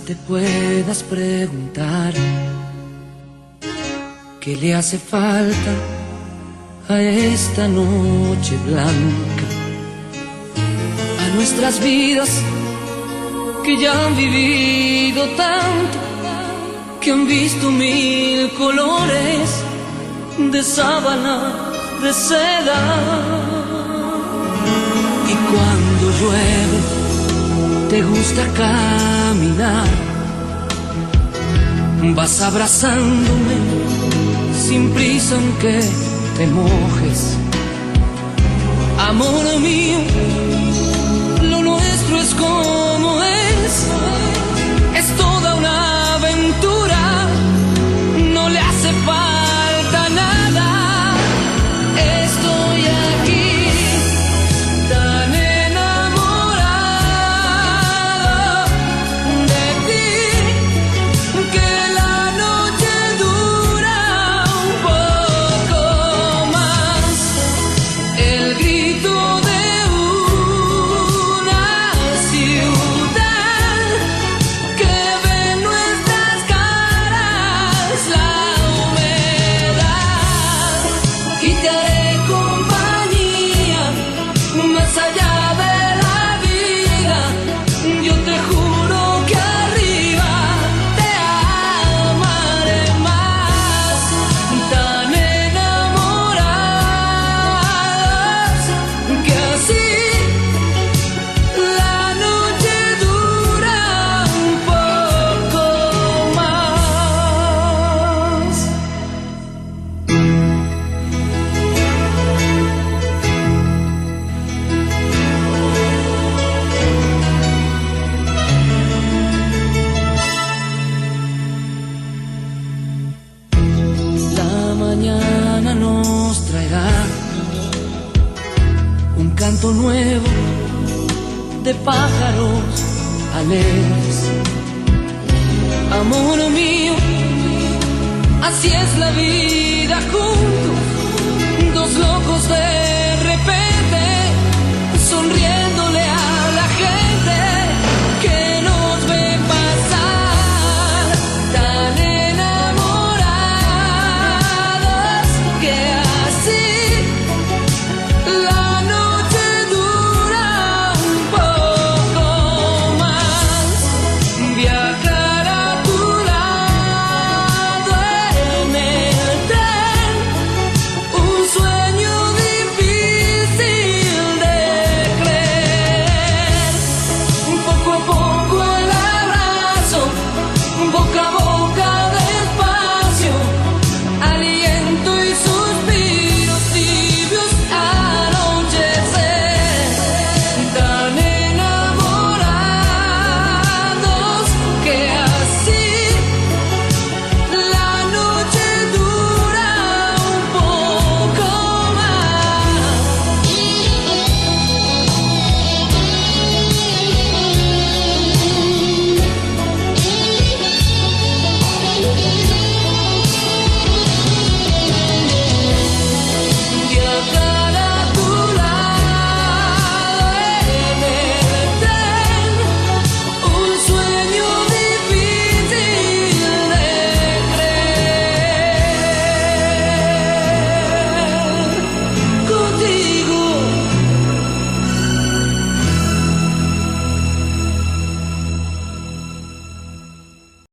te puedas preguntar qué le hace falta a esta noche blanca, a nuestras vidas que ya han vivido tanto, que han visto mil colores de sábana, de seda. Y cuando llueve te gusta caminar, vas abrazándome sin prisa aunque te mojes. Amor mío, lo nuestro es como es toda una aventura, no le hace falta nada. Estoy aquí tan enamorado de ti, que la noche dura un poco más. El grito de una ciudad que ve en nuestras caras la humedad, y te haré compañía más allá de la vida. Yo te juro que arriba te amaré más, tan enamorados que así la noche dura un poco más. La mañana nos traerá un canto nuevo de pájaros alegres. Amor mío, así es la vida juntos, dos locos de